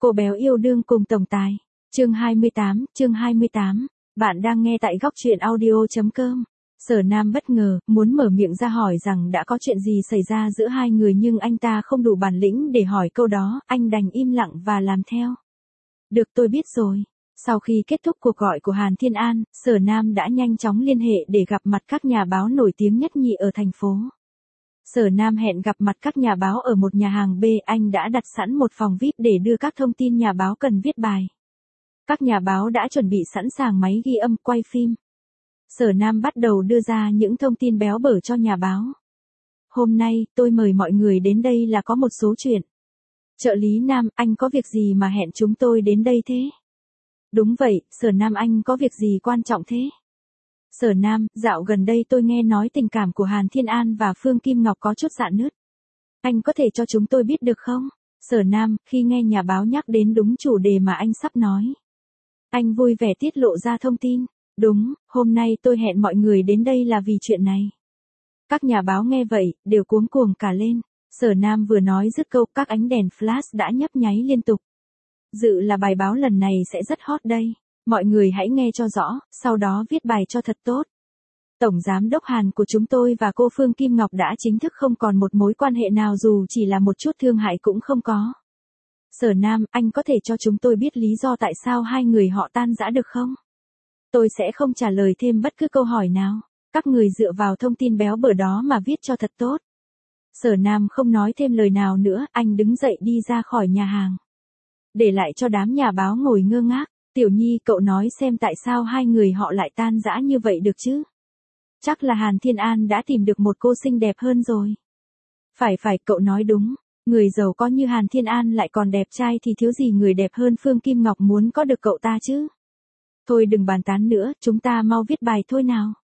Cô béo yêu đương cùng tổng tài. Chương 28. Bạn đang nghe tại góc truyện audio.com. Sở Nam bất ngờ, muốn mở miệng ra hỏi rằng đã có chuyện gì xảy ra giữa hai người nhưng anh ta không đủ bản lĩnh để hỏi câu đó, anh đành im lặng và làm theo. Được, tôi biết rồi. Sau khi kết thúc cuộc gọi của Hàn Thiên An, Sở Nam đã nhanh chóng liên hệ để gặp mặt các nhà báo nổi tiếng nhất nhì ở thành phố. Sở Nam hẹn gặp mặt các nhà báo ở một nhà hàng B, anh đã đặt sẵn một phòng VIP để đưa các thông tin nhà báo cần viết bài. Các nhà báo đã chuẩn bị sẵn sàng máy ghi âm, quay phim. Sở Nam bắt đầu đưa ra những thông tin béo bở cho nhà báo. Hôm nay, tôi mời mọi người đến đây là có một số chuyện. Trợ lý Nam, anh có việc gì mà hẹn chúng tôi đến đây thế? Đúng vậy, Sở Nam, anh có việc gì quan trọng thế? Sở Nam, dạo gần đây tôi nghe nói tình cảm của Hàn Thiên An và Phương Kim Ngọc có chút rạn nứt. Anh có thể cho chúng tôi biết được không? Sở Nam, khi nghe nhà báo nhắc đến đúng chủ đề mà anh sắp nói, anh vui vẻ tiết lộ ra thông tin. Đúng, hôm nay tôi hẹn mọi người đến đây là vì chuyện này. Các nhà báo nghe vậy, đều cuống cuồng cả lên. Sở Nam vừa nói dứt câu, các ánh đèn flash đã nhấp nháy liên tục. Dự là bài báo lần này sẽ rất hot đây. Mọi người hãy nghe cho rõ, sau đó viết bài cho thật tốt. Tổng giám đốc Hàn của chúng tôi và cô Phương Kim Ngọc đã chính thức không còn một mối quan hệ nào, dù chỉ là một chút thương hại cũng không có. Sở Nam, anh có thể cho chúng tôi biết lý do tại sao hai người họ tan rã được không? Tôi sẽ không trả lời thêm bất cứ câu hỏi nào. Các người dựa vào thông tin béo bở đó mà viết cho thật tốt. Sở Nam không nói thêm lời nào nữa, anh đứng dậy đi ra khỏi nhà hàng. Để lại cho đám nhà báo ngồi ngơ ngác. Tiểu Nhi, cậu nói xem tại sao hai người họ lại tan rã như vậy được chứ? Chắc là Hàn Thiên An đã tìm được một cô xinh đẹp hơn rồi. Phải, cậu nói đúng. Người giàu có như Hàn Thiên An lại còn đẹp trai thì thiếu gì người đẹp hơn Phương Kim Ngọc muốn có được cậu ta chứ? Thôi đừng bàn tán nữa, chúng ta mau viết bài thôi nào.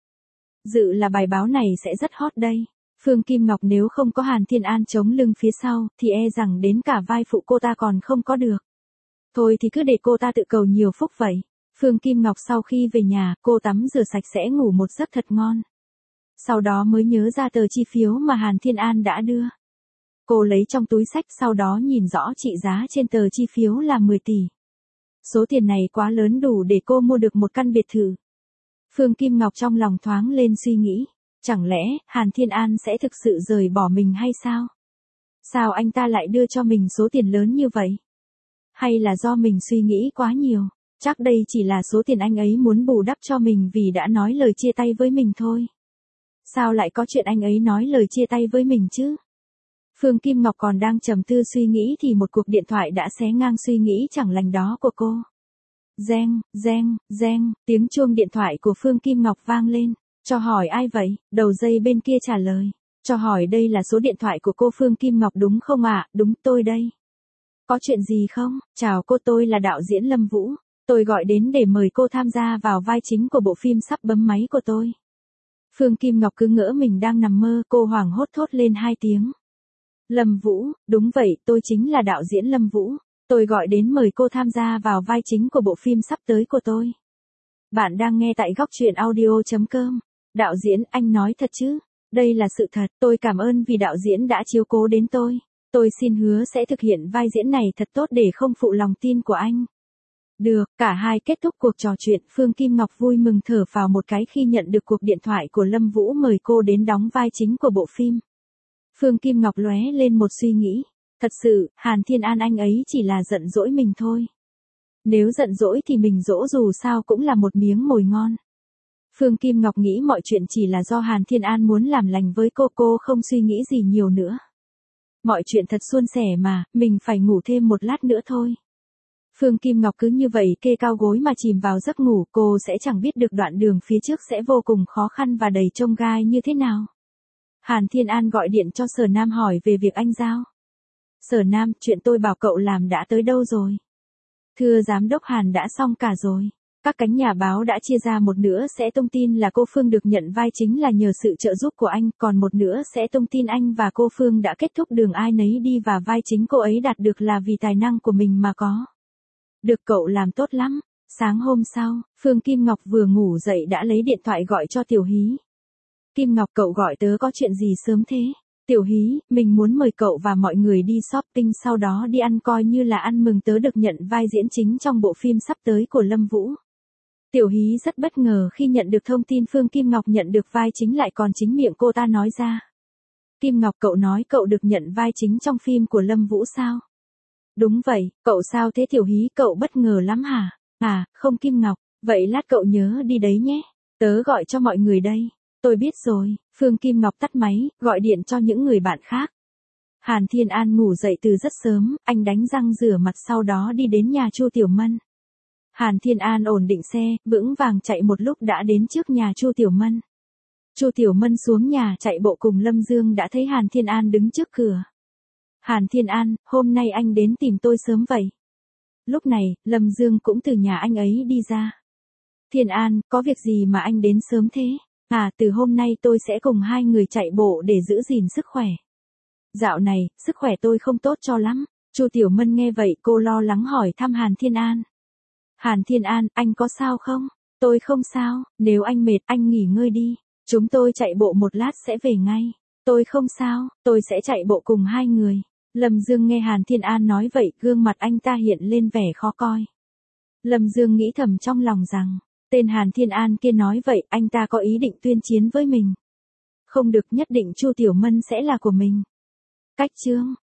Dự là bài báo này sẽ rất hot đây. Phương Kim Ngọc nếu không có Hàn Thiên An chống lưng phía sau, thì e rằng đến cả vai phụ cô ta còn không có được. Thôi thì cứ để cô ta tự cầu nhiều phúc vậy. Phương Kim Ngọc sau khi về nhà, cô tắm rửa sạch sẽ ngủ một giấc thật ngon. Sau đó mới nhớ ra tờ chi phiếu mà Hàn Thiên An đã đưa. Cô lấy trong túi xách, sau đó nhìn rõ trị giá trên tờ chi phiếu là 10 tỷ. Số tiền này quá lớn, đủ để cô mua được một căn biệt thự. Phương Kim Ngọc trong lòng thoáng lên suy nghĩ. Chẳng lẽ, Hàn Thiên An sẽ thực sự rời bỏ mình hay sao? Sao anh ta lại đưa cho mình số tiền lớn như vậy? Hay là do mình suy nghĩ quá nhiều? Chắc đây chỉ là số tiền anh ấy muốn bù đắp cho mình vì đã nói lời chia tay với mình thôi. Sao lại có chuyện anh ấy nói lời chia tay với mình chứ? Phương Kim Ngọc còn đang trầm tư suy nghĩ thì một cuộc điện thoại đã xé ngang suy nghĩ chẳng lành đó của cô. Reng, tiếng chuông điện thoại của Phương Kim Ngọc vang lên. Cho hỏi ai vậy? Đầu dây bên kia trả lời. Cho hỏi đây là số điện thoại của cô Phương Kim Ngọc đúng không ạ? Đúng, tôi đây. Có chuyện gì không? Chào cô, tôi là đạo diễn Lâm Vũ. Tôi gọi đến để mời cô tham gia vào vai chính của bộ phim sắp bấm máy của tôi. Phương Kim Ngọc cứ ngỡ mình đang nằm mơ, cô hoảng hốt thốt lên 2 tiếng. Lâm Vũ, đúng vậy, tôi chính là đạo diễn Lâm Vũ. Tôi gọi đến mời cô tham gia vào vai chính của bộ phim sắp tới của tôi. Bạn đang nghe tại góc truyện audio.com. Đạo diễn, anh nói thật chứ? Đây là sự thật, tôi cảm ơn vì đạo diễn đã chiếu cố đến tôi. Tôi xin hứa sẽ thực hiện vai diễn này thật tốt để không phụ lòng tin của anh. Được, cả hai kết thúc cuộc trò chuyện, Phương Kim Ngọc vui mừng thở phào một cái khi nhận được cuộc điện thoại của Lâm Vũ mời cô đến đóng vai chính của bộ phim. Phương Kim Ngọc lóe lên một suy nghĩ. Thật sự, Hàn Thiên An anh ấy chỉ là giận dỗi mình thôi. Nếu giận dỗi thì mình dỗ dù sao cũng là một miếng mồi ngon. Phương Kim Ngọc nghĩ mọi chuyện chỉ là do Hàn Thiên An muốn làm lành với cô không suy nghĩ gì nhiều nữa. Mọi chuyện thật suôn sẻ mà, mình phải ngủ thêm một lát nữa thôi. Phương Kim Ngọc cứ như vậy kê cao gối mà chìm vào giấc ngủ, cô sẽ chẳng biết được đoạn đường phía trước sẽ vô cùng khó khăn và đầy chông gai như thế nào. Hàn Thiên An gọi điện cho Sở Nam hỏi về việc anh giao. Sở Nam, chuyện tôi bảo cậu làm đã tới đâu rồi? Thưa giám đốc Hàn, đã xong cả rồi. Các cánh nhà báo đã chia ra, một nửa sẽ tung tin là cô Phương được nhận vai chính là nhờ sự trợ giúp của anh, còn một nửa sẽ tung tin anh và cô Phương đã kết thúc đường ai nấy đi và vai chính cô ấy đạt được là vì tài năng của mình mà có. Được, cậu làm tốt lắm. Sáng hôm sau, Phương Kim Ngọc vừa ngủ dậy đã lấy điện thoại gọi cho Tiểu Hí. Kim Ngọc, cậu gọi tớ có chuyện gì sớm thế? Tiểu Hí, mình muốn mời cậu và mọi người đi shopping sau đó đi ăn coi như là ăn mừng tớ được nhận vai diễn chính trong bộ phim sắp tới của Lâm Vũ. Tiểu Hí rất bất ngờ khi nhận được thông tin Phương Kim Ngọc nhận được vai chính lại còn chính miệng cô ta nói ra. Kim Ngọc, cậu nói cậu được nhận vai chính trong phim của Lâm Vũ sao? Đúng vậy, cậu sao thế Tiểu Hí, cậu bất ngờ lắm hả? À, không Kim Ngọc, vậy lát cậu nhớ đi đấy nhé. Tớ gọi cho mọi người đây. Tôi biết rồi, Phương Kim Ngọc tắt máy, gọi điện cho những người bạn khác. Hàn Thiên An ngủ dậy từ rất sớm, anh đánh răng rửa mặt sau đó đi đến nhà Chu Tiểu Mân. Hàn Thiên An ổn định xe, vững vàng chạy một lúc đã đến trước nhà Chu Tiểu Mân. Chu Tiểu Mân xuống nhà chạy bộ cùng Lâm Dương đã thấy Hàn Thiên An đứng trước cửa. Hàn Thiên An, hôm nay anh đến tìm tôi sớm vậy. Lúc này, Lâm Dương cũng từ nhà anh ấy đi ra. Thiên An, có việc gì mà anh đến sớm thế? À, từ hôm nay tôi sẽ cùng hai người chạy bộ để giữ gìn sức khỏe. Dạo này, sức khỏe tôi không tốt cho lắm. Chu Tiểu Mân nghe vậy cô lo lắng hỏi thăm Hàn Thiên An. Hàn Thiên An, anh có sao không? Tôi không sao, nếu anh mệt anh nghỉ ngơi đi. Chúng tôi chạy bộ một lát sẽ về ngay. Tôi không sao, tôi sẽ chạy bộ cùng hai người. Lâm Dương nghe Hàn Thiên An nói vậy, gương mặt anh ta hiện lên vẻ khó coi. Lâm Dương nghĩ thầm trong lòng rằng, tên Hàn Thiên An kia nói vậy, anh ta có ý định tuyên chiến với mình. Không được, nhất định Chu Tiểu Mân sẽ là của mình. Cách chương